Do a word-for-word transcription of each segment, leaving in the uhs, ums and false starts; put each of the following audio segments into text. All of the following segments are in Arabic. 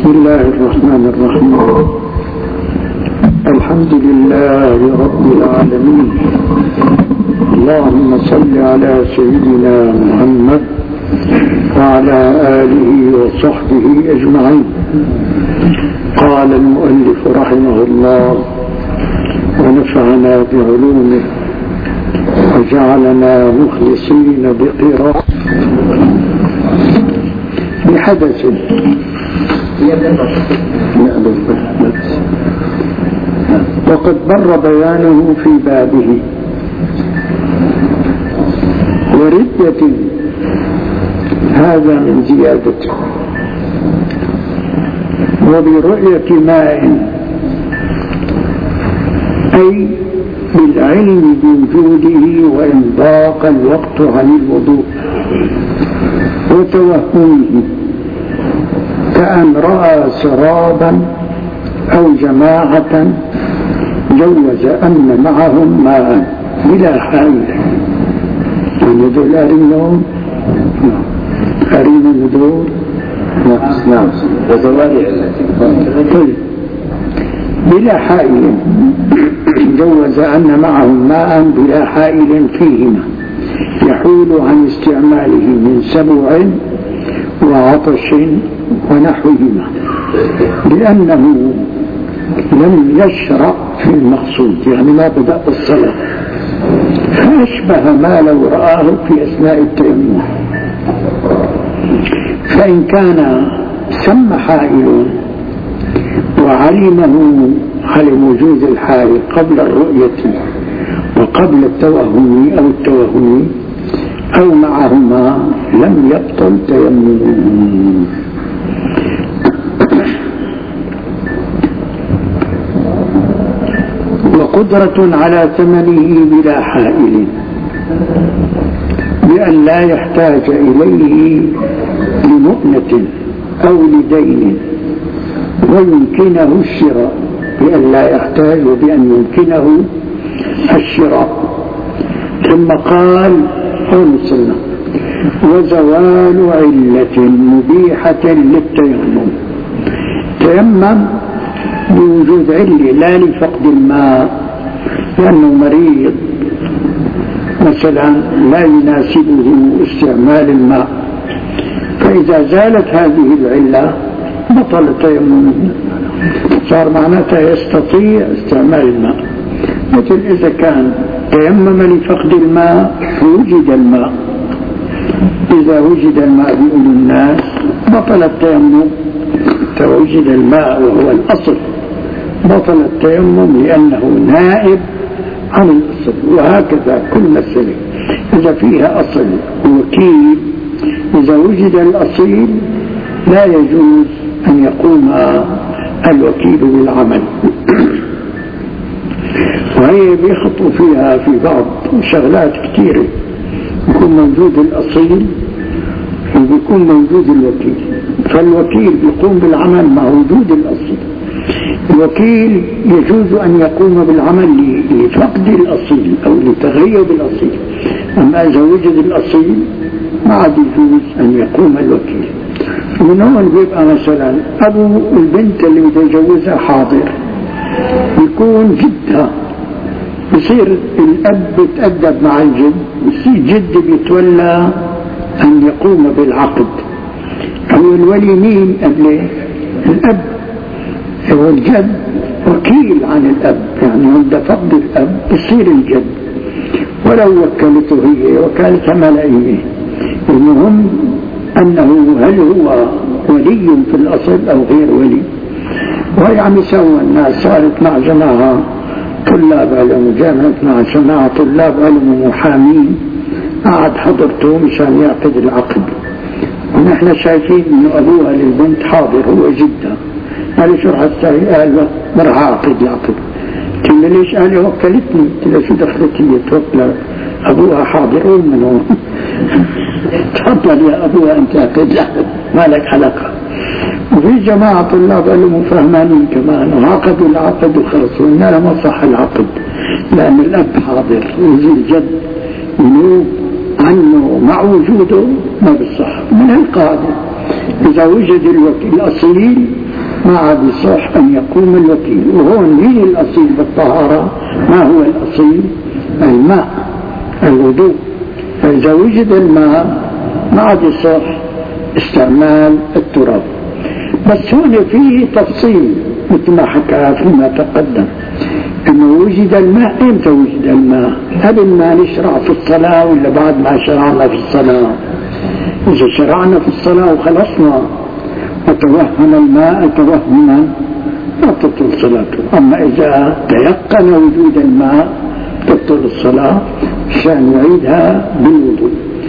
بسم الله الرحمن الرحيم. الحمد لله رب العالمين. اللهم صل على سيدنا محمد وعلى آله وصحبه أجمعين. قال المؤلف رحمه الله ونفعنا بعلومه وجعلنا مخلصين بقراءة بحدث وقد مر بيانه في بابه. وردة هذا من زيادته، وبرؤية ماء أي بالعلم بوجوده وإن ضاق الوقت عن الوضوء، وتوهمه كأن رأى سرابا أو جماعة جوز أن معهم ماء بلا حائل. يعني دول أرينهم أرينهم دول نعم وزوال علته بلا حائل، جوز أن معهم ماء بلا حائل فيهما يحول عن استعماله من سبع وعطش ونحوهما، لأنه لم يشرع في المقصود، يعني ما بدأ الصلاة، فأشبه ما لو رآه في أثناء التيمم. فإن كان سمى حائل وعلمه علم وجود الحائل قبل الرؤية وقبل التوهم أو التوهم أو معهما لم يبطل تيممه. وقدرة على ثمنه بلا حائل بأن لا يحتاج إليه لمؤنة أو لدين، ويمكنه الشراء بأن لا يحتاج بأن يمكنه الشراء. ثم قال خمسنا وزوال علة مبيحة للتيمم. تيمم بوجود علة لا لفقد الماء، لأنه مريض مثلا لا يناسبه استعمال الماء، فإذا زالت هذه العلة بطل تيممه، صار معناتها يستطيع استعمال الماء. مثل إذا كان تيمم لفقد الماء فوجد الماء، إذا وجد الماء بيقول الناس بطل التيمم، توجد الماء وهو الأصل بطل التيمم لأنه نائب عن الأصل. وهكذا كل مسألة إذا فيها أصل وكيل، إذا وجد الأصيل لا يجوز أن يقوم الوكيل بالعمل. وهي بيخطوا فيها في بعض شغلات كثيرة، يكون موجود الأصيل ويكون موجود الوكيل، فالوكيل يقوم بالعمل مع وجود الأصيل. الوكيل يجوز أن يقوم بالعمل لفقد الأصيل أو لتغيب الأصيل، أما إذا وجد الأصيل ما عاد يجوز أن يقوم الوكيل. من هون بيبقى مثلا أبو البنت اللي بده يجوزها حاضر، يكون جدها، يصير الأب يتأدب مع الجد، يصير جد بيتولى أن يقوم بالعقد. أو الولي مين قبله؟ الأب. هو الجد وكيل عن الأب، يعني عند فقد الأب يصير الجد، ولو وكلته هي وكالة ملائية. المهم أنه هل هو ولي في الأصل أو غير ولي. وهي عم يسوى الناس، صارت مع جماعة طلاب علم، جامعة مع جماعة طلاب علم محامين، قعد حضرته مشان يعقد العقد، ونحن شايفين انه ابوها للبنت حاضر هو جدها. قال شو رح تسوي؟ قال برح اعقد العقد. قلت له ليش؟ قال وكلتني. قلت له شو دخلت هي توكل ابوها حاضر؟ قول من هون تفضل يا ابوها انت اعقد العقد، ما لك علاقه. وفي جماعة طلاب علم فهمانين كمان وعقدوا العقد وخلص، وإنما ما صح العقد لأن الأب حاضر ويجي الجد ينوب عنه مع وجوده ما بالصح. من القاعدة إذا وجد الوكيل الأصيل ما عاد يصح أن يقوم الوكيل. وهون مين الأصيل بالطهارة؟ ما هو الأصيل؟ الماء، الوضوء. فإذا وجد الماء ما عاد يصح استعمال التراب. بس هون فيه تفصيل مثل ما حكى فيما تقدم، انه وجد الماء. امتى وجد الماء؟ قبل ما نشرع في الصلاة ولا بعد ما شرعنا في الصلاة؟ اذا شرعنا في الصلاة وخلصنا وتوهم الماء توهما لا تبطل صلاته. اما اذا تيقن وجود الماء تبطل الصلاة عشان يعيدها بالوضوء.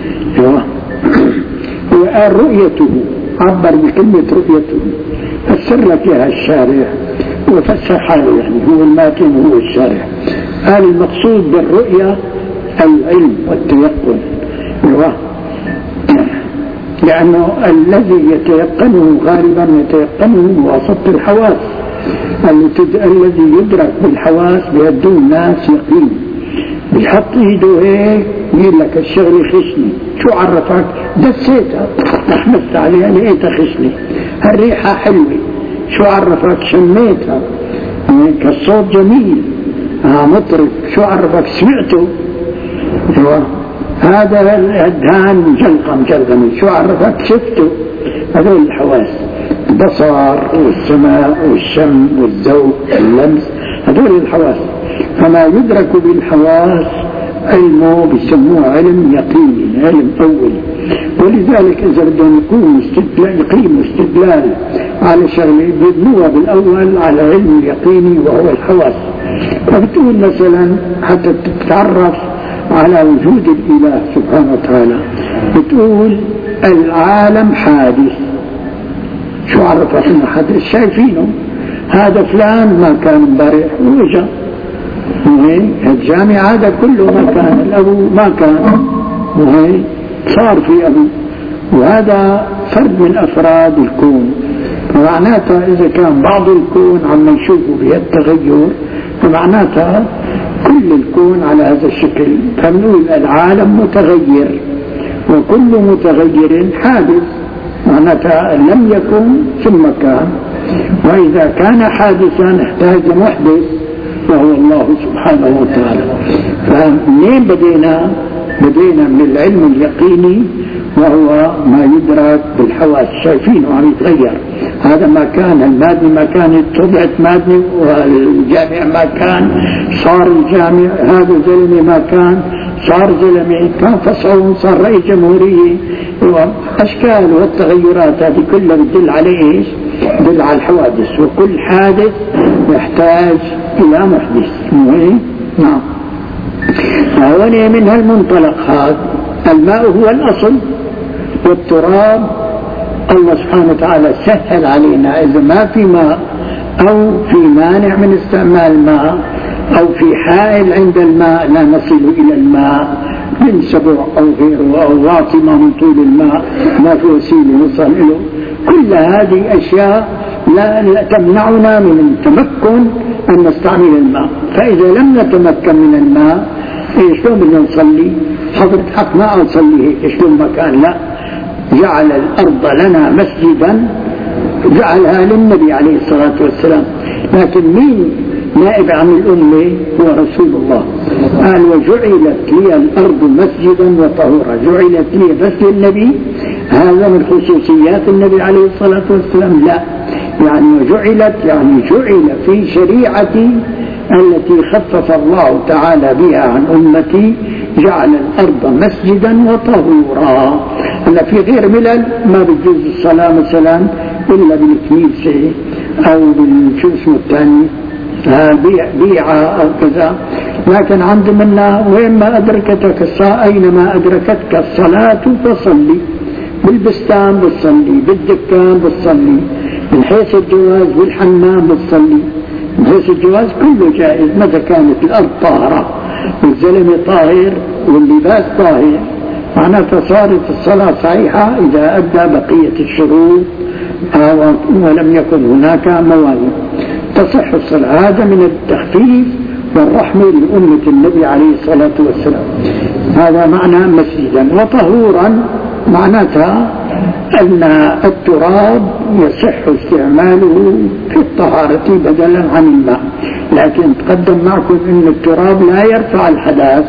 وقال رؤيته، عبر بكلمة رؤيته، فسر لك اياها الشارع وفسر حاله، يعني هو الماتن هو الشارع. قال المقصود بالرؤية العلم والتيقن، لأنه الذي يتيقنه غالبا يتيقنه بواسطة الحواس، الذي يدرك بالحواس بيدون الناس يقين. بيحط ايده هيك يقول لك الشغله خشني، شو عرفك؟ دسيتها احمست عليها لقيتها خشني. الريحه حلوه، شو عرفك؟ شميتها. الصوت جميل، اه مطرب، شو عرفك؟ سمعته. هذا الدهان جلقم جلقم، شو عرفك؟ شفته. هذول الحواس، البصر والسماء والشم والذوق واللمس، هذول الحواس. فما يدرك بالحواس علمه بيسموه علم يقيني، علم أولي. ولذلك إذا بدهم يقوموا استدلال يقيموا استدلال على شغله بيبنوها بالأول على علم اليقيني وهو الحواس. فبتقول مثلا حتى تتعرف على وجود الإله سبحانه وتعالى، بتقول العالم حادث. شو عرفت انه حادث؟ شايفينه، هذا فلان ما كان امبارح وجا، الجامع هذا كله ما كان، الأبو ما كان، وهي صار في أبو. وهذا فرد من أفراد الكون. فمعناتها إذا كان بعض الكون عم نشوفه بهالتغير فمعناتها كل الكون على هذا الشكل. فنقول العالم متغير وكل متغير حادث، معناتها لم يكن ثم كان. وإذا كان حادثا احتاج محدث وهو الله سبحانه وتعالى. فمنين بدينا؟ بدينا من العلم اليقيني وهو ما يدرك بالحواس، شايفينه عم يتغير. هذا ما كان، المادة ما كانت، طلعت مادة، والجامع ما كان صار الجامع، هذا زلمة ما كان صار زلمة، كان فصل صار رئيس جمهورية. وأشكال والتغيرات هذه كلها بتدل على إيش؟ بتدل على الحوادث، وكل حادث يحتاج إلى محدث. نعم. فهون من هالمنطلق هذا الماء هو الأصل، والتراب الله سبحانه وتعالى سهل علينا. إذا ما في ماء أو في مانع من استعمال الماء أو في حائل عند الماء لا نصل إلى الماء من سبع أو غيره أو واطمة من طول الماء ما في وسيلة نصل له، كل هذه أشياء لا تمنعنا من التمكن أن نستعمل الماء. فإذا لم نتمكن من الماء شلون بدنا نصلي؟ حضرت حق ما أصلي هيك شلون ما كان، لا، جعل الأرض لنا مسجدا، جعلها للنبي عليه الصلاة والسلام. لكن مين نائب عن الأمة؟ هو رسول الله. قال وجعلت لي الأرض مسجدا وطهورا، جعلت لي بس للنبي، هذا من خصوصيات النبي عليه الصلاة والسلام؟ لا، يعني وجعلت يعني جعل في شريعتي التي خفف الله تعالى بها عن أمتي، جعل الأرض مسجدا وطهورا. هلا في غير ملل ما بتجوز الصلاة مثلا إلا بالكنيسة أو بالشو اسمه الثاني بيعة أو كذا، لكن عند منا وين ما أدركتك الصلاة، أينما أدركتك الصلاة فصلي، بالبستان بتصلي، بالدكان بتصلي، من حيث الجواز بالحمام بتصلي، من حيث الجواز كله جائز متى كانت الأرض طاهرة والزلمة طاهر واللباس طاهر. معناتها صارت الصلاة صحيحة إذا أدى بقية الشروط ولم يكن هناك موانع، تصح الصلاة. هذا من التخفيف والرحمة لأمة النبي عليه الصلاة والسلام. هذا معنى مسجدا. وطهورا معناتها أن التراب يصح استعماله في الطهارة بدلا عن الماء، لكن تقدم معكم أن التراب لا يرفع الحدث،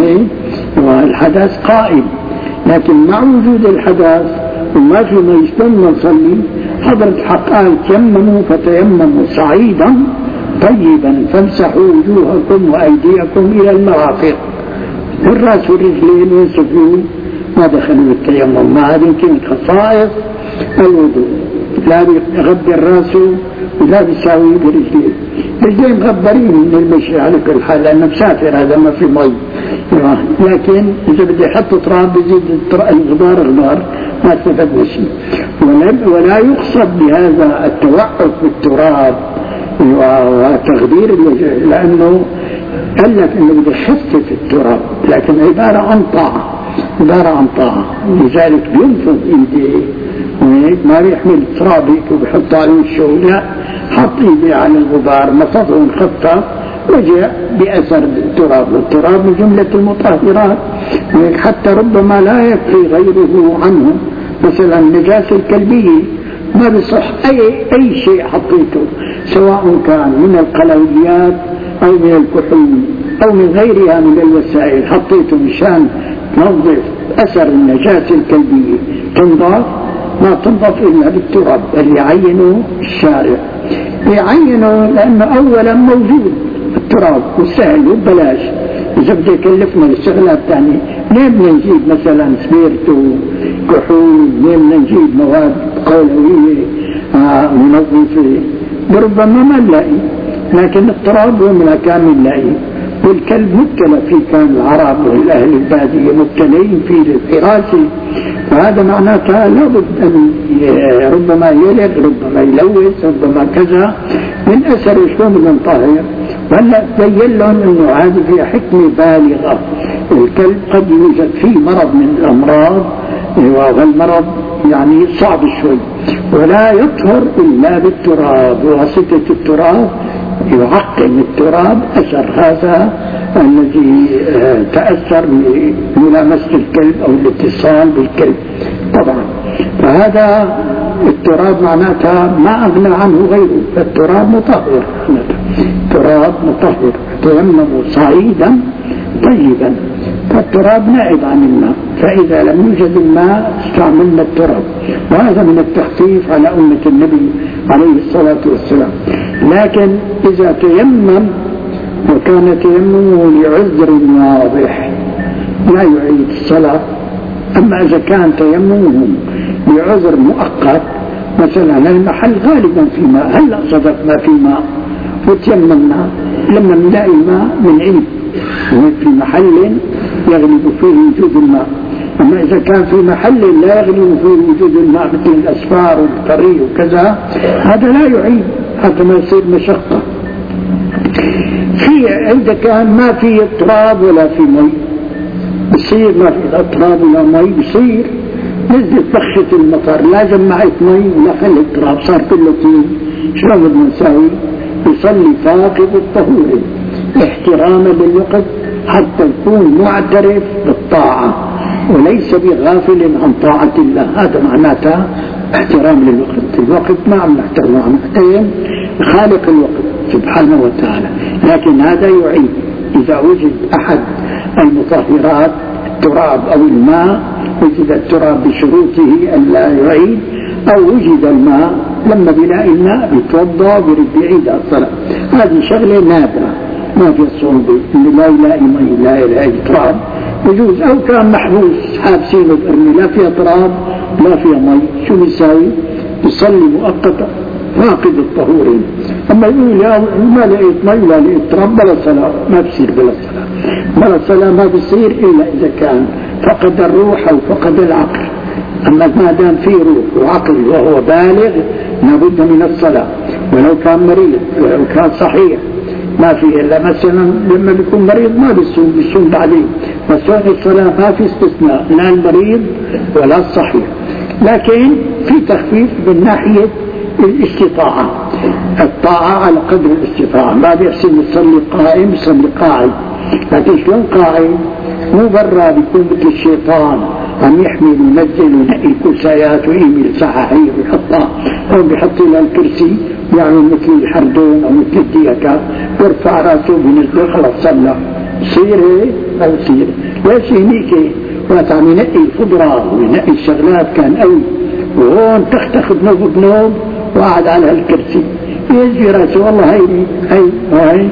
والحدث قائم، لكن مع وجود الحدث وما في ما يستنى نصلي حضرة حق قال تيمموا فتيمموا صعيدا طيبا فامسحوا وجوهكم وأيديكم إلى المرافق، الرأس والرجلين والسفين ما دخلوا بالتيمم، ما هذه كانت خصائص الوضوء، لا بيغطي الراس ولا بيساوي برجلين، رجلين مغبرين من المشي على كل حال لأنه مسافر هذا ما في مي، لكن إذا بدي يحط تراب بيزيد الغبار غبار ما استفدنا شيء. ولا يقصد بهذا التوقف بالتراب وتغدير الوجه، لأنه قال لك انه بده يخفف التراب، لكن عبارة عن طاعة، عبارة عن طاعة، لذلك بينفض ايديه وهيك ما بيحمل تراب هيك وبيحط على وشه، لا حط ايديه على الغبار نفضه ونخفف وجاء بأثر التراب، والتراب من جملة المطهرات، حتى ربما لا يكفي غيره عنه، مثلا النجاسة الكلبية ما بيصح أي أي شيء حطيته سواء كان من القلويات أو من الكحول أو من غيرها من الوسائل حطيته مشان تنظف أثر النجاسة الكلبية تنظف، ما تنظف إلا بالتراب اللي يعينه الشارع، يعينه لأنه أولا موجود التراب وسهل وبلاش، إذا بده يكلفنا الشغلات الثانية ليه بدنا نجيب مثلا سبيرتو كحول، ليه بدنا نجيب مواد قولوية آه منظفة، بربما ما نلاقي، لكن التراب هو من كان نلاقي، والكلب مبتلى فيه، كان العرب والأهل البادية مبتلين فيه للحراسة، فهذا معناتها لابد أن ربما يلغ ربما يلوث ربما كذا من أثر شلون بدنا نطهر. وهلا تبين لهم انه هذه فيها حكمة بالغة، الكلب قد يوجد فيه مرض من الأمراض والمرض يعني صعب شوي، ولا يطهر إلا بالتراب، وواسطة التراب يعقم التراب أثر هذا الذي تأثر بملامسة الكلب أو الاتصال بالكلب طبعا. فهذا التراب معناتها ما أغنى عنه غيره، فالتراب مطهر، التراب مطهر، تيمموا صعيدا طيبا، فالتراب نائب عن الماء، فإذا لم يوجد الماء استعملنا التراب، وهذا من التخفيف على أمة النبي عليه الصلاة والسلام. لكن إذا تيمم وكان تيممه لعذر واضح لا يعيد الصلاة، أما إذا كان تيممه لعذر مؤقت، مثلا المحل غالبا في ماء، هلأ صدق ما في ماء وتيممنا لما نلاقي ماء من عيد في محل يغلب فيه وجود الماء، أما إذا كان في محل لا يغلب فيه وجود الماء مثل الأسفار والطريق وكذا هذا لا يعيد، هذا ما يصير مشقة. في عندك كان ما في تراب ولا في مي بصير، ما في تراب ولا مي بصير، نزلت بخشة المطر لا جمعت مي ولا خلت تراب، صار كله طين، شلون بدنا نساوي؟ يصلي فاقد الطهور احتراما للوقت حتى يكون معترف بالطاعة وليس بغافل عن طاعة الله، هذا معناته احترام للوقت، الوقت ما عم نحترمه، عم نحترم خالق الوقت سبحانه وتعالى. لكن هذا يعيد إذا وجد أحد المطهرات التراب أو الماء، وجد التراب بشروطه ألا يعيد، أو وجد الماء لما بيلاقي الماء بيتوضا وبيرد يعيد الصلاة، هذه شغلة نادرة ما في الصعوبة، اللي لا يلاقي مي لا يلاقي تراب يجوز، أو كان محبوس حابسينه بإرمي لا فيها تراب لا فيها مي، شو بيساوي؟ يصلي مؤقتا فاقد الطهورين. أما يقول يا ما لقيت مي ولا لقيت تراب بلا صلاة، ما بصير بلا صلاة، بلا صلاة ما بصير إلا إذا كان فقد الروح أو فقد العقل، أما ما دام فيه روح وعقل وهو بالغ لابد من الصلاة، ولو كان مريض ولو كان صحيح ما في إلا مثلا لما بيكون مريض ما بيصوم، بيصوم بعدين، بس الصلاة ما في استثناء لا المريض ولا الصحيح، لكن في تخفيف من ناحية الاستطاعة، الطاعة على قدر الاستطاعة، ما بيحسن يصلي قائم يصلي قاعد، لكن شلون قاعد؟ مو برا بيكون مثل الشيطان عم يحمل وينزل وينقي الكرسيات ويعمل صحاحية ويحطها أو بيحط لها الكرسي يعمل مثل الحردون أو مثل الديكا يرفع راسه بنزله خلاص صلى. صير هيك ما بصير. ليش هنيك وقت عم ينقي الخضرة وينقي الشغلات كان قوي وهون تختخ بنوب بنوب وقعد على هالكرسي يجي راسه والله هي هي هي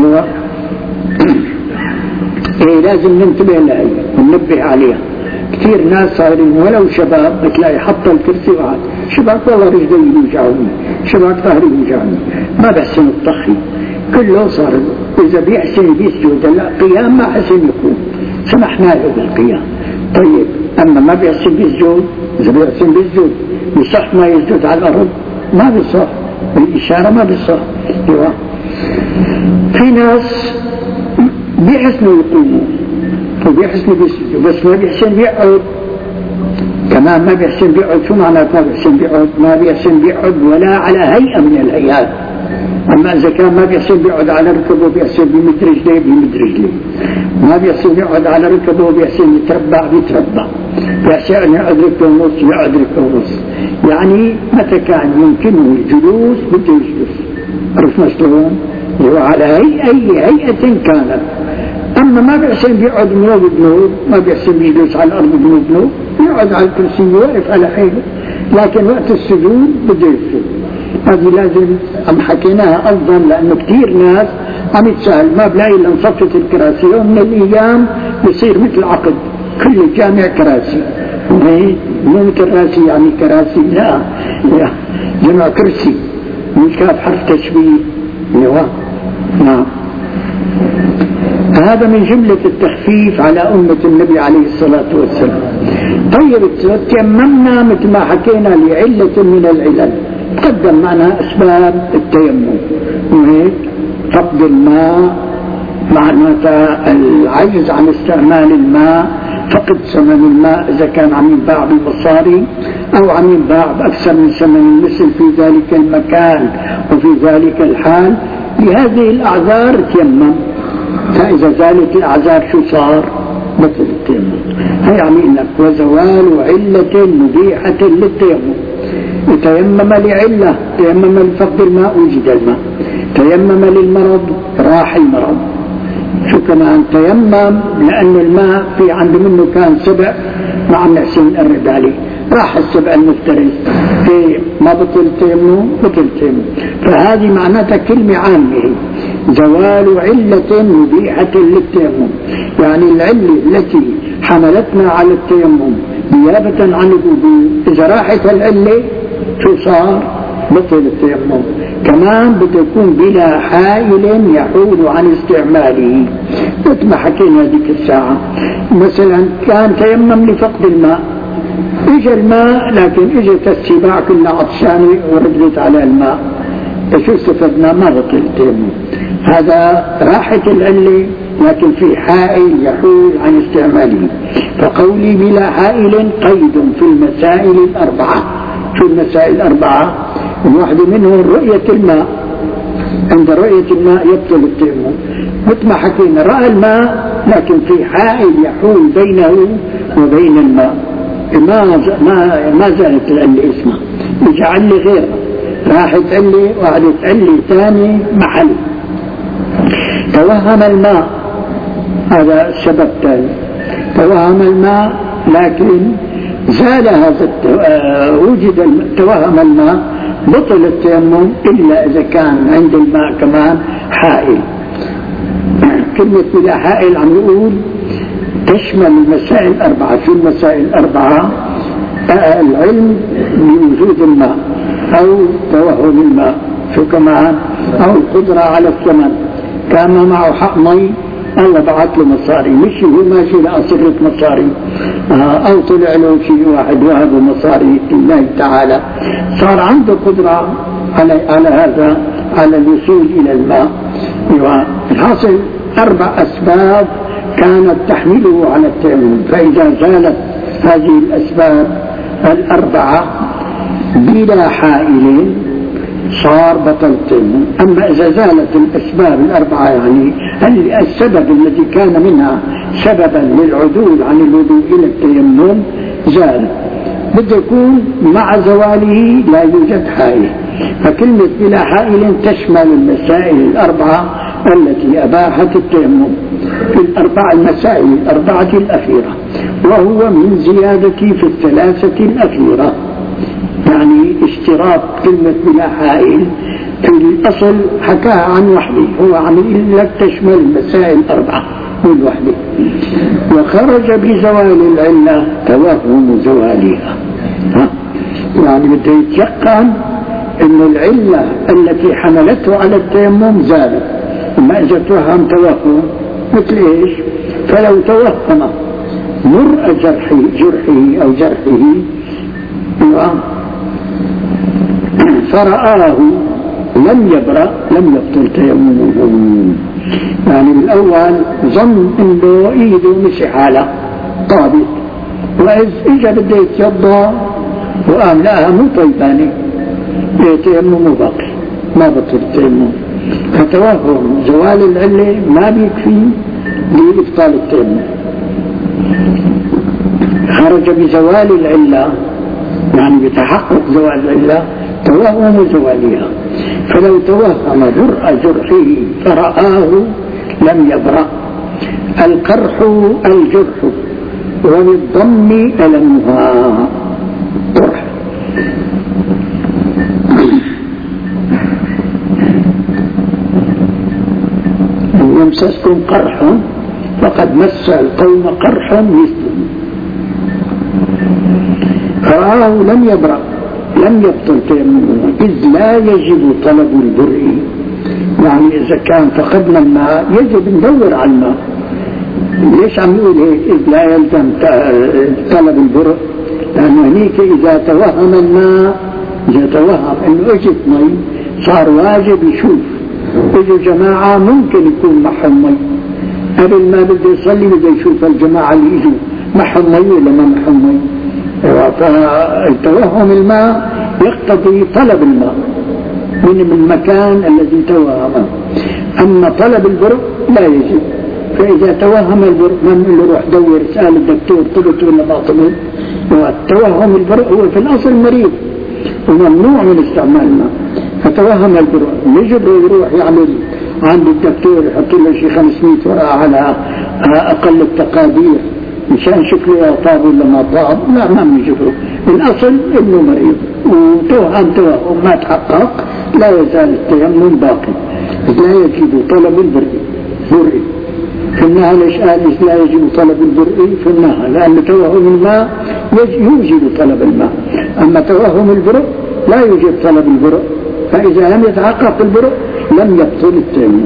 ايه لازم ننتبه لها وننبه عليها. كثير ناس صايرين ولو شباب بتلاقي حط الكرسي وقعد شباب والله رجلي يوجعوني شباب ظهري يوجعني ما بحسن الطخي كله صار اذا بيحسن بيسجد القيام ما حسن يكون سمحنا له بالقيام. طيب اما ما بيحسن بيسجد اذا بيحسن بيسجد بصح ما يسجد على الارض ما بيصح بالاشاره ما بيصح. في ناس بيحسنوا يقوموا وبيحسنوا بيسجدوا بس ما بيحسن بيقعد كمان ما بيحسن بيقعد. شو معنى ما بيحسن بيقعد؟ ما بيحسن بيقعد ولا على هيئة من الهيئات. أما إذا كان ما بيحسن بيقعد على ركبه بيحسن بمد رجليه بمد رجليه ما بيحسن بيقعد على ركبه بيحسن يتربع بيتربع بيحسن أن يقعد ركبه ونص يقعد ركبه ونص. يعني متى كان يمكنه الجلوس بده يجلس. عرفنا شلون؟ هو على هيئة أي هيئة كانت. أما ما بيحسن بيقعد بنوب بنوب ما بيحسن بيجلس على الأرض بنوب بنوب يقعد على الكرسي واقف على حيله. لكن وقت السجود بده يسجد. هذه لازم عم حكيناها أفضل لأنه كثير ناس عم يتسأل ما بلاقي إلا انصفت الكراسي. يوم من الأيام بيصير مثل عقد كل الجامع كراسي مو كراسي يعني كراسي لا جمع كرسي مش كاف حرف تشبيه. نعم هذا من جملة التخفيف على أمة النبي عليه الصلاة والسلام. طيب تيممنا مثل ما حكينا لعلة من العلل تقدم معنا أسباب التيمم وهيك فقد الماء معناتها العجز عن استعمال الماء فقد ثمن الماء إذا كان عم ينباع بالمصاري أو عم ينباع بأكثر من ثمن المثل في ذلك المكان وفي ذلك الحال. لهذه الأعذار تيمم. فإذا زالت الأعذار شو صار؟ مثل التيمم. هي عم يقول لك وزوال علة مبيحة للتيمم. تيمم لعلة تيمم لفقد الماء وجد الماء تيمم للمرض راح المرض. شو كمان تيمم لأن الماء في عنده منه كان سبع ما عم نحسن نقرب عليه راح السبع المفترس في ما بطل تيمم بطل تيمم. فهذه معناتها كلمة عامة زوال علة مبيحة للتيمم يعني العلة التي حملتنا على التيمم نيابة عن الوضوء إذا راحت العلة شو صار؟ بطل التيمم. كمان بده يكون بلا حائل يحول عن استعماله مثل ما حكينا هذيك الساعة. مثلا كان تيمم لفقد الماء اجى الماء لكن اجت السباع كلها عطشانة وردت على الماء شو استفدنا؟ ما بطل التيمم. هذا راحت العلة لكن في حائل يحول عن استعماله. فقولي بلا حائل قيد في المسائل الأربعة. شو المسائل الأربعة؟ واحدة منهم رؤية الماء. عند رؤية الماء يبطل التيمم مثل ما حكينا رأى الماء لكن في حائل يحول بينه وبين الماء ما ما ما زالت العلة اسمها يجعل لي غير راحت علة وقعدت علة ثاني محل. توهم الماء هذا سبب ثاني. توهم الماء لكن زال هذا وجد توهم الماء بطل التيمم إلا إذا كان عند الماء كمان حائل. كلمة بلا حائل عم يقول تشمل المسائل الأربعة. في المسائل الأربعة العلم بوجود الماء أو توهم الماء شو كمان أو القدرة على الثمن. كان معه حق مي الله بعث له مصاري مشي هو ماشي لأصرة مصاري أو طلع له شيء واحد وهب مصاري لله تعالى صار عنده قدرة على على هذا على الوصول إلى الماء. الحاصل أربع أسباب كانت تحمله على التيمم. فإذا زالت هذه الأسباب الأربعة بلا حائل صار بطل التيمم. أما إذا زالت الأسباب الأربعة، يعني السبب الذي كان منها سببا للعدول عن الوضوء إلى التيمم زال، بده يكون مع زواله لا يوجد حائل. فكلمة بلا حائل تشمل المسائل الأربعة التي أباحت التيمم في الأربع المسائل الأربعة الأخيرة، وهو من زيادة في الثلاثة الأخيرة. يعني اشتراط كلمة بلا حائل في الأصل حكاها عن وحده، هو عن لك تشمل المسائل الأربعة من وحده. وخرج بزوال العلة توهم زوالها، يعني بده يتيقن أن العلة التي حملته على التيمم زالت. أما إذا توهم توهم مثل إيش؟ فلو توهم مرء جرحه, جرحه أو جرحه فرآه لم يبرأ لم يبطل تيممه. يعني بالأول ظن أنه إيده مسح على طابت، وإذ إجا بده يتيضا وقام لها مو طيباني تيممه باقي ما بطل التيمم. فتوهم زوال العلة ما بيكفي لإبطال التيمم. خرج بزوال العلة يعني بتحقق زوال العلة توهم زوالها. فلو توهم برء جرحه فرآه لم يبرأ. القرح الجرح وبالضم ألمها قرح. إن يمسسكم قرح فقد مس القوم قرح مثله. فرآه لم يبرأ لم يبطل تيممه، إذ لا يجب طلب البرء. يعني إذا كان فقدنا الماء يجب ندور على الماء. ليش عم يقول هيك؟ إذ لا يلزم طلب البرء، لأنه هنيك إذا توهم الماء، إذا توهم إنه إجت مي صار واجب يشوف. إجوا جماعة ممكن يكون معهم مي، قبل ما بده يصلي بده يشوف الجماعة اللي إجوا معهم مي ولا ما معهم مي. فتوهم الماء يقتضي طلب الماء من المكان الذي توهمه. أما طلب البرء لا يجب. فإذا توهم البرء ما نقول له روح دور اسأل الدكتور طلت ولا ما طلت. وتوهم البرء هو في الأصل مريض وممنوع من استعمال الماء. فتوهم البرء يجب يروح يعمل عند الدكتور يحط له شيء خمسمائة ورقة على أقل التقادير مشان شكله طاب ولا ما طاب. لا ما بيجبره. الأصل إنه مريض وتوهم توهم ما تحقق لا يزال التيمم باقي. لا يجب طلب البرء برء في النهى. ليش قال لا يجب طلب البرء في النهى؟ لأن توهم الماء يوجب طلب الماء، أما توهم البرء لا يوجب طلب البرء. فإذا لم يتحقق البرء لم يبطل التيمم.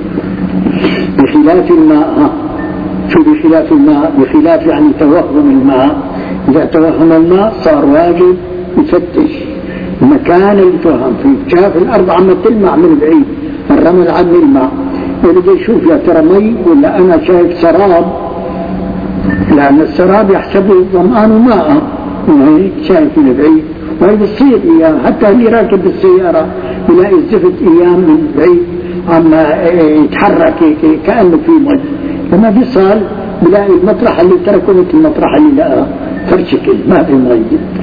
بخلاف الماء، شو بخلاف الماء؟ بخلاف يعني توهم الماء. إذا توهم الماء صار واجب يفتش المكان اللي توهم فيه. شاف الأرض عم تلمع من بعيد، الرمل عم يلمع، بده يشوف يا ترى مي ولا أنا شايف سراب، لأن السراب يحسب الظمآن ماء وهيك شايف من بعيد. وهي بتصير أيام حتى اللي راكب بالسيارة بلاقي الزفت أيام من بعيد عم يتحرك كأنه في مي. لما بيصل بلاقي المطرح اللي تركه مثل المطرح اللي لقاه فرشكل ما في مي.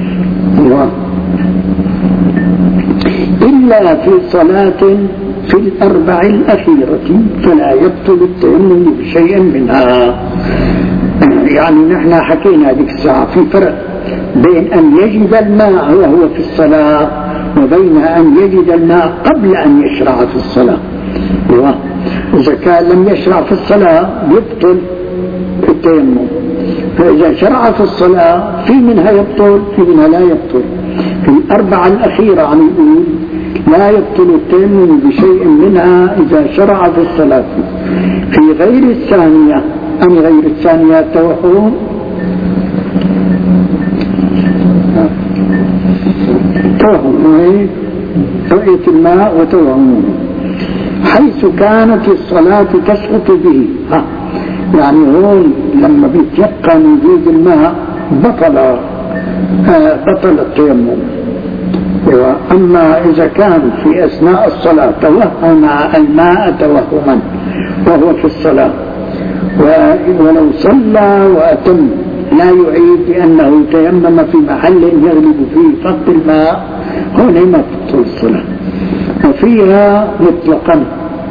إلا في صلاة في الأربع الأخيرة فلا يبطل التيمم بشيء منها. يعني نحن حكينا هذيك الساعة في فرق بين أن يجد الماء وهو في الصلاة وبين أن يجد الماء قبل أن يشرع في الصلاة. إذا كان لم يشرع في الصلاة يبطل التيمم، فإذا شرع في الصلاة في منها يبطل في منها لا يبطل. في الأربعة الأخيرة عم يقول لا يبطل التيمم بشيء منها إذا شرع في الصلاة. في غير الثانية، أم غير الثانية التوهم توهم رؤية الماء وتوهمه حيث كانت الصلاة تسقط به. ها يعني هون لما بيتيقن وجود الماء بطل آه بطل التيمم. أما إذا كان في أثناء الصلاة توهم الماء توهما وهو في الصلاة ولو صلى وأتم لا يعيد لأنه تيمم في محل يغلب فيه فقد الماء، هنا ما تبطل الصلاة. وفيها مطلقا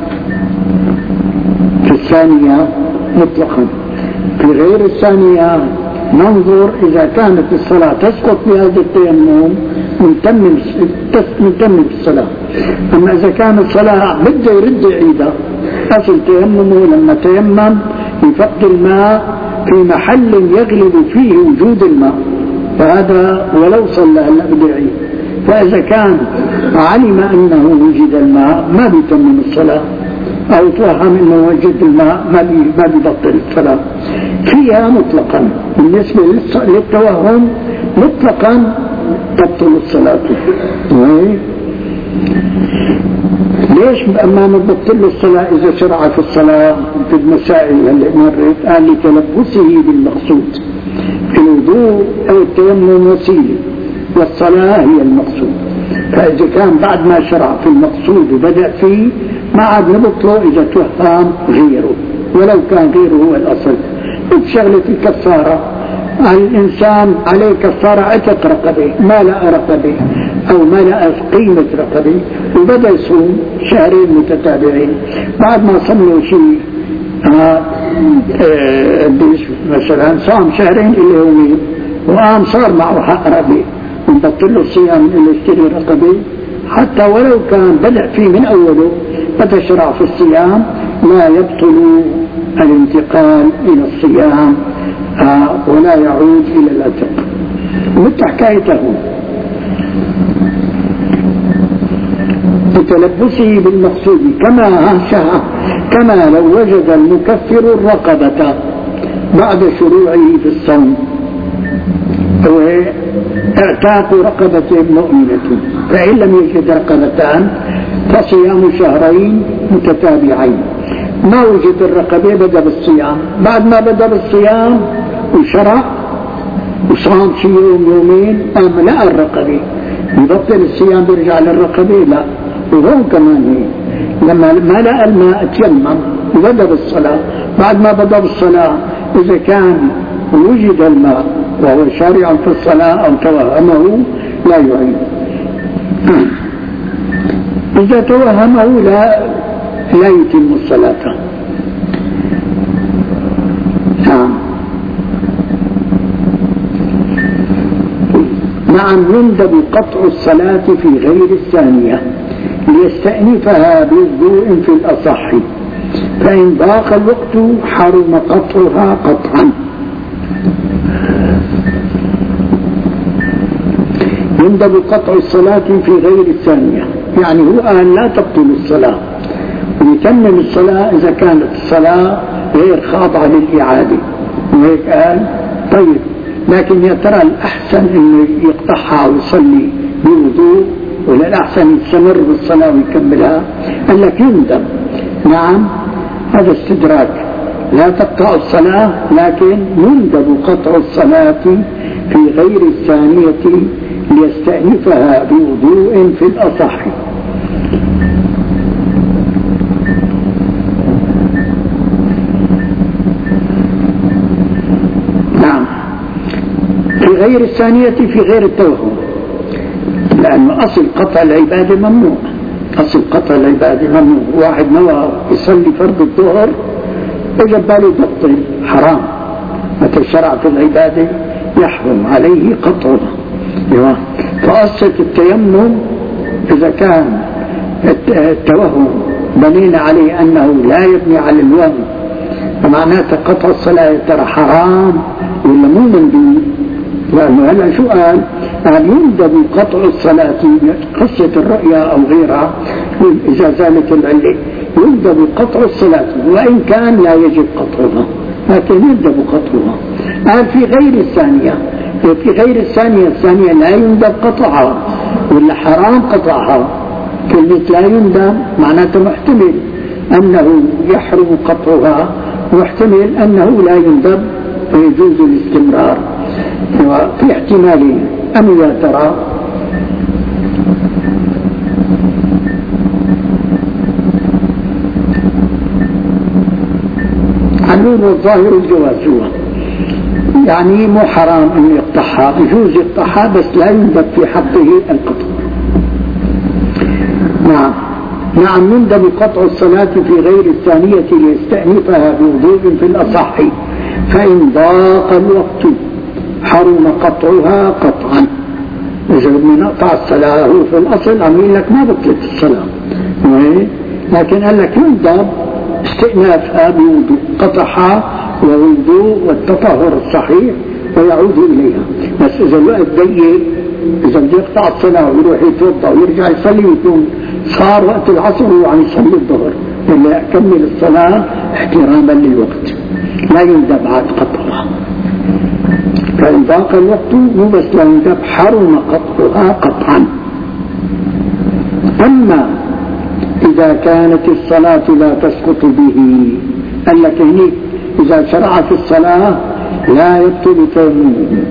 في الثانية مطلقا، في غير الثانية ننظر إذا كانت الصلاة تسقط بهذا التيمم نتمم الصلاة. أما إذا كانت الصلاة بده يرد يعيدها، أصل تيممه لما تيمم بفقد الماء في محل يغلب فيه وجود الماء، فهذا ولو صلى هلا بده يعيد. فإذا كان علم أنه وجد الماء ما بيتمم الصلاة، أو توهم أنه وجد الماء ما بيبطل الصلاة. فيها مطلقا بالنسبة للتوهم مطلقا تبطل الصلاة. ليش ما نبطل الصلاة إذا شرع في الصلاة؟ في المسائل اللي مرت قال لتلبسه بالمقصود، الوضوء أو التيمم وسيلة والصلاة هي المقصود. فإذا كان بعد ما شرع في المقصود وبدأ فيه ما عاد نبطله إذا توهم غيره، ولو كان غيره هو الأصل. بشغلة الكفارة، الإنسان عليه كفارة عتق رقبه ما لقى رقبه أو ما لقى قيمة رقبه وبدأ يصوم شهرين متتابعين، بعد ما صلوا شيء آه آه مثلا صام شهرين إلى يومين وقام صار معه حق رقبه ونبطل له الصيام إلى يشتري رقبه، حتى ولو كان بدأ فيه من أوله بدأ شرع في الصيام لا يبطل الانتقال إلى الصيام آه ولا يعود إلى العتق. مثل حكايته بتلبسه بالمقصود كما هاشها، كما لو وجد المكفر الرقبة بعد شروعه في الصوم اعتاق رقبة مؤمنة، فإن لم يجد رقبتان فصيام شهرين متتابعين. ما وجد الرقبة بدأ بالصيام، بعد ما بدأ بالصيام وشرع وصام شي يوم يومين قام لقى الرقبة يبطل الصيام بيرجع للرقبة؟ لا. وهو كمان هي لما ما لقى الماء تيمم وبدأ بالصلاة، بعد ما بدأ بالصلاة إذا كان وجد الماء وهو شارع في الصلاة أو توهمه لا يعيد. إذا توهمه لا لا يتم الصلاة. نعم. نعم يندب قطع الصلاة في غير الثانية ليستأنفها بوضوء في الأصح، فإن ضاق الوقت حرم قطعها قطعا. يندب قطع الصلاة في غير الثانية، يعني هو قال لا تبطل الصلاة ويتمم الصلاة إذا كانت الصلاة غير خاضعة للإعادة، وهيك قال طيب لكن يا ترى الأحسن إنه يقطعها ويصلي بوضوء ولا الأحسن يستمر بالصلاة ويكملها؟ قال لك يندب. نعم هذا استدراك، لا تقطع الصلاة لكن يندب قطع الصلاة في غير الثانية ليستأنفها بوضوء في الأصح. نعم في غير الثانية في غير التوهم، لأنه أصل قطع العبادة ممنوع، أصل قطع العبادة ممنوع. واحد نوى يصلي فرض الظهر وجب باله يبطل حرام، متى شرع في العبادة يحرم عليه قطعها. فأصل التيمم إذا كان التوهم بنينا عليه أنه لا يبني على الوهم، فمعناته قطع الصلاة ترى حرام ولا مو مندوب؟ لأنه هلا شو قال؟ قال يندب قطع الصلاة، قصة الرؤيا أو غيرها إذا زالت العلة يندب قطع الصلاة وإن كان لا يجب قطعها، لكن يندب قطعها. قال في غير الثانية، في غير الثانية الثانية لا يندب قطعها ولا حرام قطعها. كلمة لا يندب معناته محتمل أنه يحرم قطعها، محتمل أنه لا يندب فيجوز الاستمرار. في احتمالين، أم يا ترى والظاهر الجواز هو يعني مو حرام أن يقطعها، يجوز يقطعها بس لا يندب في حقه القطع. نعم نعم يندب قطع الصلاة في غير الثانية ليستأنفها بوضوء في الأصح، فإن ضاق الوقت حرم قطعها قطعا. إذا من قطع الصلاة هو في الأصل عميل لك ما بطلت الصلاة، لكن قال لك يندب استئنافها بوضوء، قطعها ووضوء والتطهر الصحيح ويعود إليها. بس إذا الوقت ضيق، إذا بده يقطع الصلاة ويروح يتوضأ ويرجع يصلي ويكون صار وقت العصر وهو عم يصلي الظهر، إلا يكمل الصلاة احتراما للوقت، لا يندب عاد قطعها. فإن ضاق الوقت مو بس لا يندب، حرم قطعها قطعا. أما إذا كانت الصلاة لا تسقط به، قال لك هنيك إذا شرع في الصلاة لا يبطل تيممه.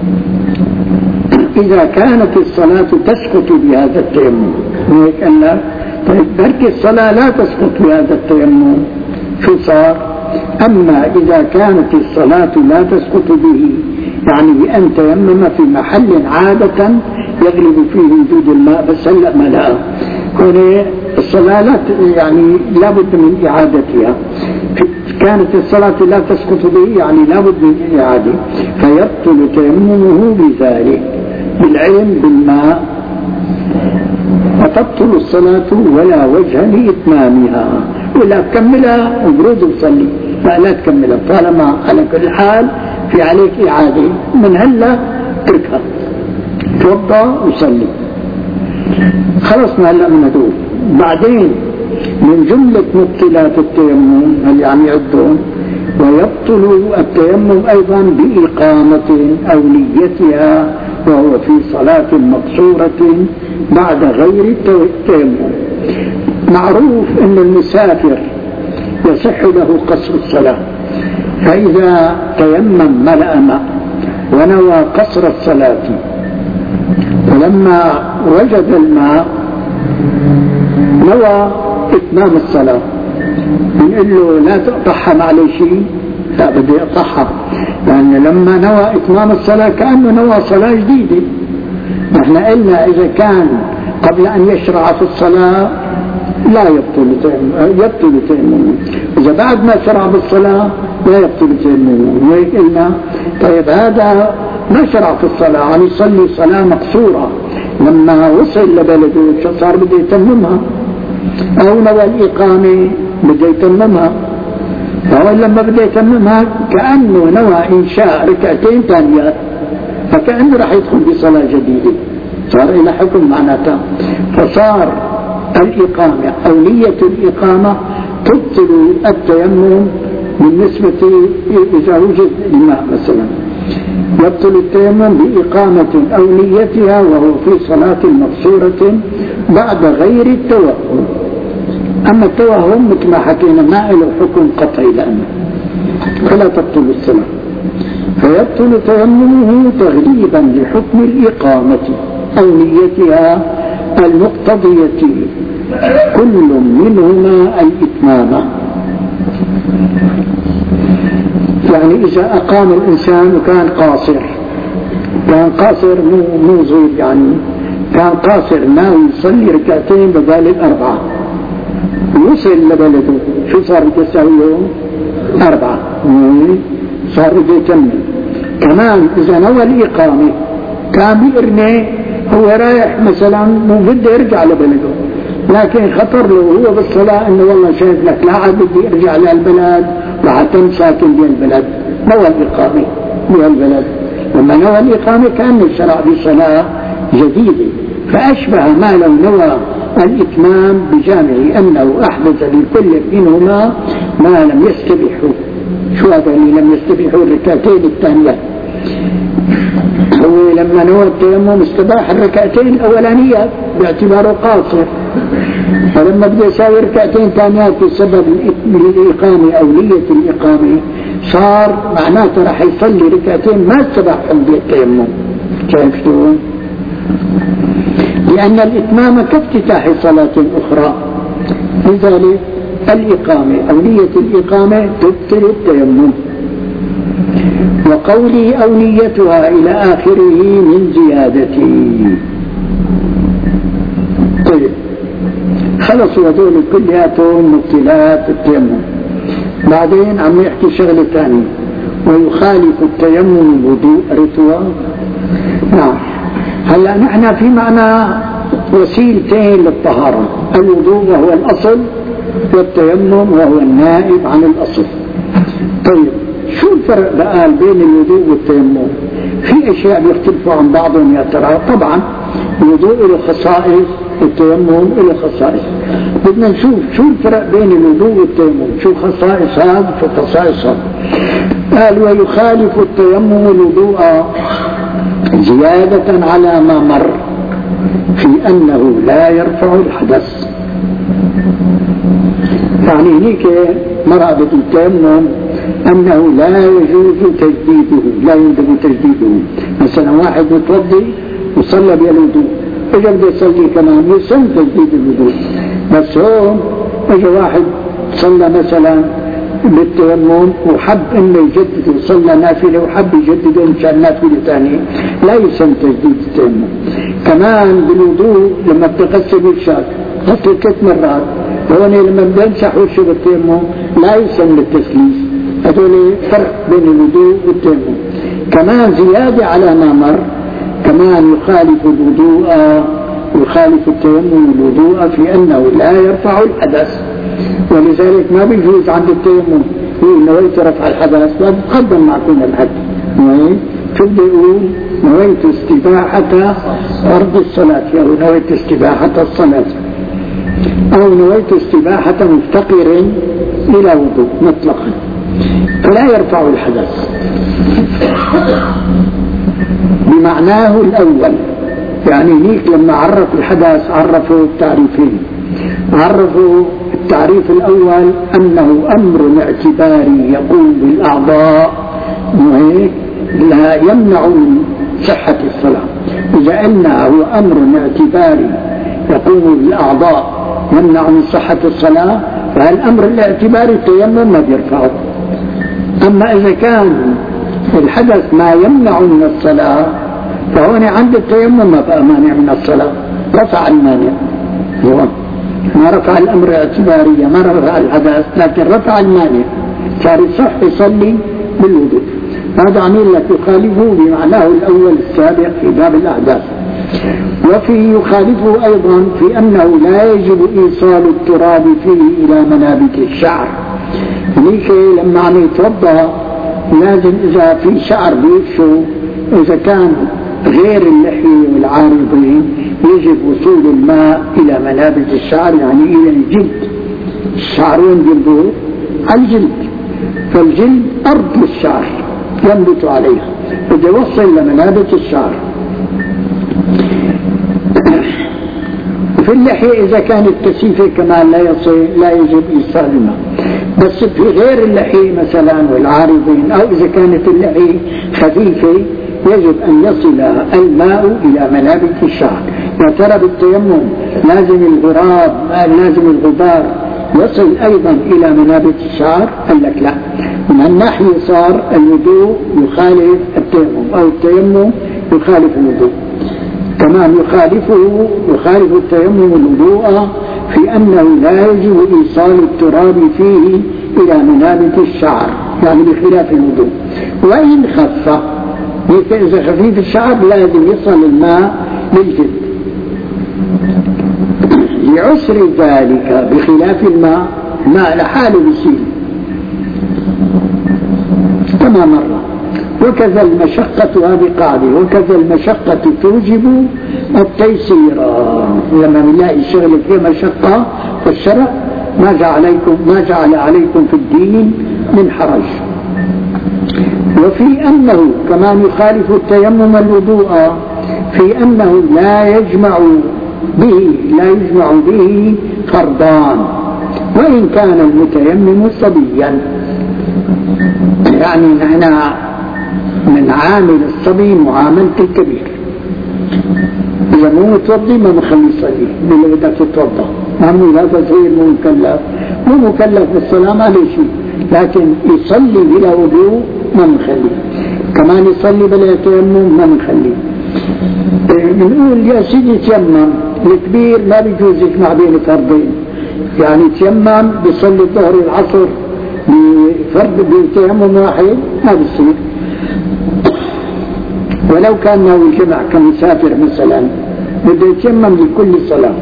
إذا كانت الصلاة تسقط بهذا التيمم، هيك قال لك طيب بركي الصلاة لا تسقط بهذا التيمم شو صار؟ أما إذا كانت الصلاة لا تسقط به يعني بأن تيمم في محل عادة يغلب فيه وجود الماء بس هلأ ما لا، هنا الصلاة لا يعني لابد من إعادتها. كانت الصلاة لا تسقط به يعني لابد من إعادة، فيبطل تيممه بذلك بالعلم بالماء، فتبطل الصلاة ولا وجه لإتمامها، ولا تكملها وبرود وصلي، لا لا تكملها طالما على كل حال في عليك إعادة، من هلا تركها توضأ وصلي خلصنا هلا من هدول. بعدين من جملة مبطلات التيمم اللي عم يعدون، ويبطل التيمم أيضا بإقامة أو نيتها وهو في صلاة مقصورة بعد غير التيمم. معروف أن المسافر يصح له قصر الصلاة، فإذا تيمم ملأ ماء ونوى قصر الصلاة ولما وجد الماء نوى إتمام الصلاة، بنقول له لا تقطعها معلي شيء، لا بدي أقطعها، لأن لما نوى إتمام الصلاة كأنه نوى صلاة جديدة. نحن قلنا إذا كان قبل أن يشرع في الصلاة لا يبطل يبطل تيممه، إذا بعد ما شرع بالصلاة لا يبطل تيممه. وهيك قلنا طيب هذا ما شرع في الصلاة، عم يصلي صلاة مقصورة، لما وصل لبلده شو صار بده يتممها، أو نوى الإقامة بده يتممها، فهو لما بده يتممها كأنه نوى إنشاء ركعتين ثانيات، فكأنه راح يدخل بصلاة جديدة، صار إلى حكم معناتها. فصار الإقامة أو نية الإقامة تبطل التيمم بالنسبة إذا وجد الماء مثلا، يبطل التيمم بإقامة أو نيتها وهو في صلاة مقصورة بعد غير التوهم. أما التوهم مثل ما حكينا ما له حكم قطعي لأنه فلا تبطل الصلاة، فيبطل تيممه تغليبا لحكم الإقامة أو نيتها المقتضية كل منهما الإتمام. يعني إذا أقام الإنسان وكان قاصر، كان قاصر مو مو زيد، يعني كان قاصر ناوي يصلي ركعتين بدال الأربعة، وصل لبلده شو صار بده يساوي له؟ أربعة، صار بده يكمل. كمان إذا نوى الإقامة كان بإرنه هو رايح مثلا مو بده يرجع لبلده، لكن خطر له هو بالصلاة انه والله شايف لك لا عاد بدي ارجع للبلد وحتم ساكن بالبلد، نوى الإقامة بالبلد. لما نوى الإقامة كان الشرع بصلاة جديدة، فأشبه ما لو نوى الإتمام بجامع أنه أحدث لكل منهما ما لم يستبحوا. شو هذا اللي لم يستبحوا؟ الركعتين الثانية. هو لما نوى التيمم استباح الركعتين الأولانية باعتباره قاصر، فلما بده يساوي ركعتين ثانيات بسبب الإقامة أو نية الإقامة صار معناته راح يصلي ركعتين ما استباحهم بالتيمم. كيف شلون؟ لأن الإتمام كافتتاح صلاة أخرى، لذلك الإقامة أو نية الإقامة تبطل التيمم. وقولي أو نيتها إلى آخره من زيادته. طيب خلص هذول كلياتهم مبطلات التيمم. بعدين عم يحكي شغلة ثانية، ويخالف التيمم الوضوء رتوى. نعم، هلا نحن في معنى وسيلتين للطهارة، الوضوء وهو الأصل، والتيمم وهو النائب عن الأصل. طيب شو الفرق بقى بين الوضوء والتيمم؟ في أشياء بيختلفوا عن بعضهم يا ترى. طبعا الوضوء له خصائص، التيمم له خصائص. بدنا نشوف شو الفرق بين الوضوء والتيمم، شو خصائص هذا وشو خصائص هذا. قال ويخالف التيمم الوضوء زيادة على ما مر في أنه لا يرفع الحدث. يعني هيك مرأة التيمم أنه لا يجوز تجديده، لا يندب تجديده. مثلا واحد متوضي وصلى بالوضوء، اجى بده يصلي كمان يسن تجديد الوضوء. بس هون اجى واحد صلى مثلا بالتيمم وحب انه يجدد، وصلى نافله وحب يجدده مشان نافله ثانيه، لا يسن تجديد التيمم. كمان بالوضوء لما بتغسل وشك غسل ثلاث مرات، هون لما بده يمسح وشه بالتيمم لا يسن التسليس. هذول فرق بين الوضوء والتيمم. كمان زياده على ما مر، كمان يخالف الوضوء يخالف التيمم الوضوء في أنه لا يرفع الحدث. ولذلك ما بيجوز عند التيمم يقول نويت رفع الحدث، وقدم معكم الحد نويت، شو بده يقول؟ نويت استباحة فرض الصلاة، أو نويت استباحة الصلاة، أو نويت استباحة مفتقر إلى وضوء مطلقا، فلا يرفع الحدث بمعناه الأول. يعني هيك لما عرفوا الحدث عرفوا التعريفين. عرفوا التعريف الأول أنه أمر اعتباري يقوم بالأعضاء لا يمنع من صحة الصلاة. إذا قلنا هو أمر اعتباري يقوم بالأعضاء يمنع من صحة الصلاة، فالأمر الاعتباري التيمم ما بيرفعه. أما إذا كان الحدث ما يمنع من الصلاة فهون عند التيمم ما بقى مانع من الصلاة، رفع المانع. هو ما رفع الأمر الاعتباري، ما رفع الحدث، لكن رفع المانع، صار يصح يصلي بالوضوء. هذا عميل لك يخالفه بمعناه الأول السابق في باب الأحداث. وفي يخالفه أيضا في أنه لا يجب إيصال التراب فيه إلى منابت الشعر. هنيك لما عم يتوضا لازم إذا في شعر بوشه، إذا كان غير اللحية والعارضين يجب وصول الماء إلى منابت الشعر، يعني إلى الجلد. الشعر وين جلده؟ على الجلد، فالجلد أرض الشعر ينبت عليها، إذا وصل لمنابت الشعر. في اللحية إذا كانت كثيفة كمان لا يصل لا يجب إيصال الماء. بس في غير اللحية مثلا والعارضين، أو إذا كانت اللحية خفيفة يجب أن يصل الماء إلى منابت الشعر. يا ترى بالتيمم لازم الغراب لازم الغبار يصل أيضا إلى منابت الشعر؟ قال لك لا. من الناحية صار الوضوء يخالف التيمم، أو التيمم يخالف الوضوء. كمان يخالفه يخالف التيمم الوضوء في أنه لا يجب إيصال التراب فيه إلى منابت الشعر، يعني بخلاف الوضوء. وإن خف، إذا خفيف الشعر لازم يصل الماء للجلد لعسر ذلك، بخلاف الماء ماء لحاله بيصير كما مرة. وكذا المشقة، هذه قاعدة، وكذا المشقة توجب التيسير. لما بنلاقي الشغل فيه مشقة فالشرع ما جعل عليكم ما جعل عليكم في الدين من حرج. وفي أنه كمان يخالف التيمم الوضوء في أنه لا يجمع به لا يجمع به فرضان، وإن كان المتيمم صبيا. يعني نحن من عامل الصبي معاملة الكبير. إذا مو متوضي ما بخلي يصلي، بلا بدك تتوضا، ما مو هذا صغير مو مكلف مو مكلف بالصلاة ما له شيء، لكن يصلي بلا وضوء ما نخليه، كمان يصلي بلا تيمم ما نخليه. بنقول يا سيدي تيمم، الكبير ما بيجوز يجمع بين فرضين، يعني تيمم بيصلي الظهر والعصر بفرض بتيمم واحد ما بيصير، ولو كان ناوي الجمع كمسافر مثلا بده يتيمم لكل صلاة.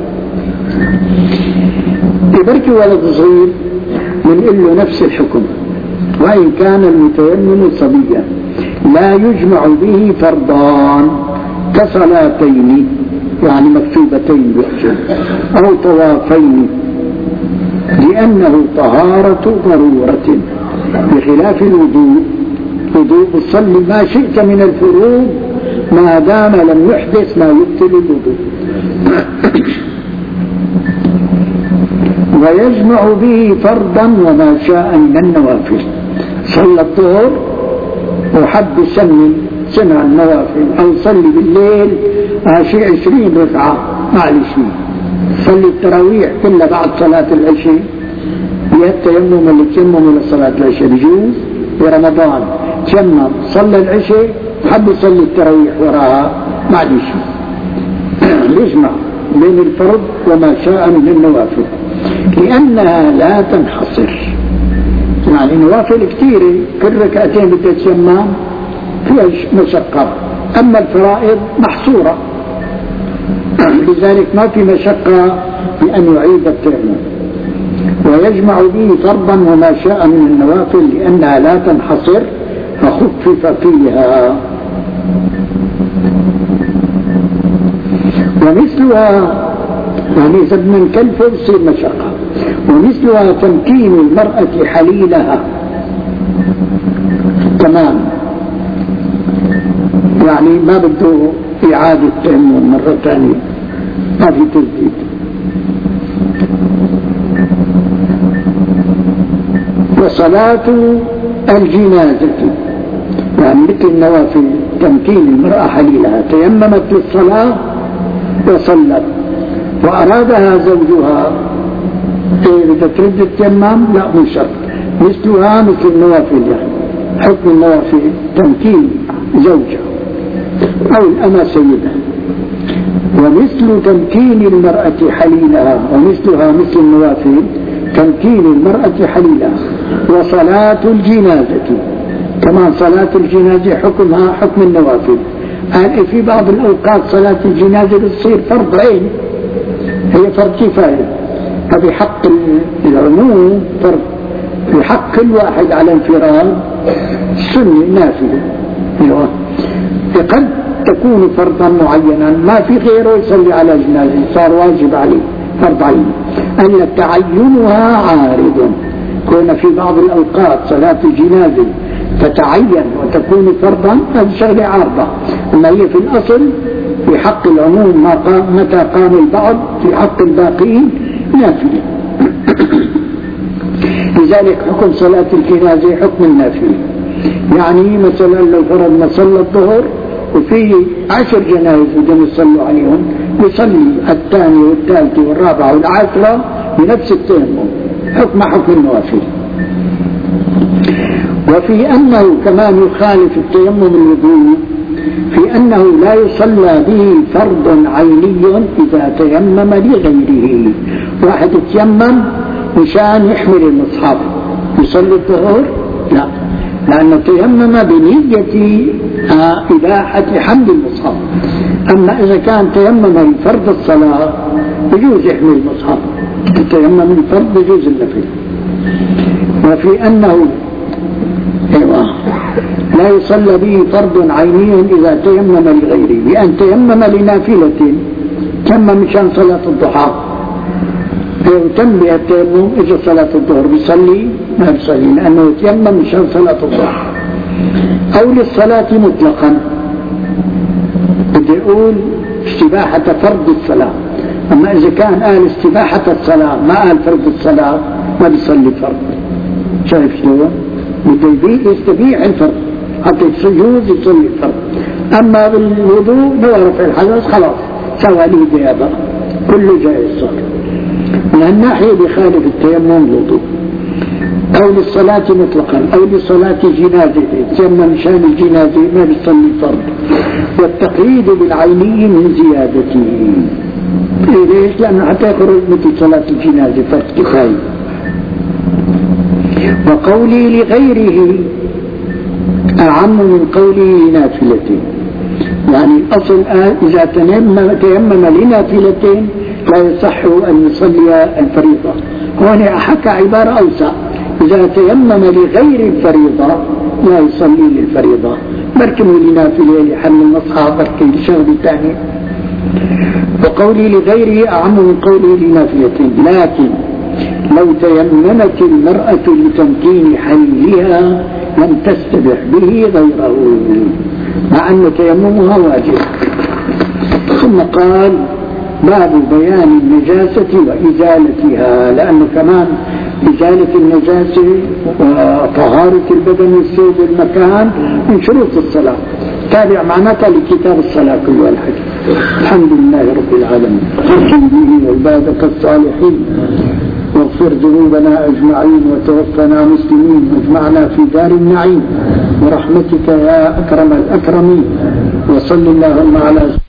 يبركي ولد صغير بنقول له نفس الحكم، وإن كان المتيمم صبيا لا يجمع به فرضان كصلاتين يعني مكتوبتين بحجة أو طوافين، لأنه طهارة ضرورة بخلاف الوضوء. وضوء الصلي ما شئت من الفروض ما دام لم يحدث ما يبطل الوضوء. ويجمع به فرضا وما شاء من النوافل، صلى الظهر وحب يسمي سمع النوافل أو صلي بالليل عشي عشرين ركعة معلش، صلي التراويح كلها بعد صلاة العشاء يتيمم اللي تيمم لصلاة العشاء بجوز. برمضان تيمم صلى العشاء وحب يصلي التراويح وراها معلش، يجمع بين الفرض وما شاء من النوافل لأنها لا تنحصر، يعني نوافل كثيرة كل ركعتين بدها تيمم فيها مشقة، أما الفرائض محصورة لذلك ما في مشقة بأن يعيد التيمم. ويجمع به فرضا وما شاء من النوافل لأنها لا تنحصر فخفف فيها. ومثلها يعني إذا بدنا نكلفه بصير مشقة. ومثلها تمكين المرأة حليلها تمام، يعني ما بده إعادة تيمم مرة ثانية، ما في تجديد. وصلاة الجنازة يعني مثل النوافل تمكين المرأة حليلها، تيممت للصلاة وصلت وأرادها زوجها إذا ترد التيمم لا مو شرط، مثلها مثل النوافل يعني حكم النوافل تمكين زوجها أو الأمة سيدها. ومثل تمكين المرأة حليلها، ومثلها مثل النوافل تمكين المرأة حليلها. وصلاة الجنازة كمان صلاة الجنازة حكمها حكم النوافل. قال في بعض الأوقات صلاة الجنازة بتصير فرض عين، هي فرض كفاية، فبحق العموم فرض، بحق كل واحد على انفراد سنة نافلة. قد تكون فرضا معينا ما في غيره يصلي على جنازة صار واجب عليه فرض عين، أن تعينها عارض، كون في بعض الأوقات صلاة الجنازة تتعين وتكون فرضا هذه شغلة عارضة، أما هي في الأصل في حق العموم ما قام متى قام البعض في حق الباقين نافلة. لذلك حكم صلاة الجنازة حكم النافلة، يعني مثلا لو فرضنا صلى الظهر وفي عشر جنائز بدهم يصلوا عليهم يصلي الثاني والثالث والرابع والعاشرة بنفس التيمم حكم حكم النوافل. وفي أنه كمان يخالف التيمم الوضوء في أنه لا يصلى به فرض عيني إذا تيمم لغيره. واحد يتيمم مشان يحمل المصحف يصلي الظهر لا، لأنه تيمم بنية إباحة حمل المصحف. أما إذا كان تيمم لفرض الصلاة يجوز يحمل المصحف، التيمم الفرض يجوز النفل. وفي أنه أيوة لا يصلى به فرض عيني إذا تيمم لغيره، لأن تيمم لنافلة تيمم مشان صلاة الضحى فيتم بها التيمم إذا صلاة الظهر بيصلي ما بيصلي لأنه يتيمم مشان صلاة الضحى، أو للصلاة مطلقا بدي أقول استباحة فرض الصلاة. أما إذا كان قال استباحة الصلاة ما قال فرض الصلاة ما بيصلي فرض. شايف شلون؟ بده يستبيح الفرض حتى يجوز يصلي الفرض. أما بالوضوء لو رفع الحدث خلاص سوى لي ديابة كله جائز صار. من الناحية بخالف التيمم الوضوء، أو للصلاة مطلقا أو لصلاة جنازة تيمم شان الجنازة ما بيصلي فرض، والتقييد بالعيني من زيادته. ليش؟ لأنه حتى يخرج مثل صلاة الجنازة فرض كفاية. وقولي لغيره أعم من قوله لنافلته، يعني الأصل إذا تيمم لنافلتين لا يصح أن يصلي الفريضة. هنا حكى عبارة أوسع، إذا تيمم لغير الفريضة لا يصلي للفريضة، بركم لنافلة لحمل المصحف بركم لشغل ثاني. وقولي لغيره أعم من قوله لنافلتين. لكن لو تيممت المرأة لتمكين حيلها لم تستبح به غيره، مع أن تيممها واجب. ثم قال باب بيان النجاسة وإزالتها، لأنه كمان إزالة النجاسة وطهارة البدن والسيد المكان من شروط الصلاة. تابع معناتها لكتاب الصلاة كل الحديث. الحمد لله رب العالمين، به وعبادك الصالحين، واغفر ذنوبنا أجمعين وتوفنا مسلمين واجمعنا في دار النعيم برحمتك يا أكرم الأكرمين. وصل اللهم على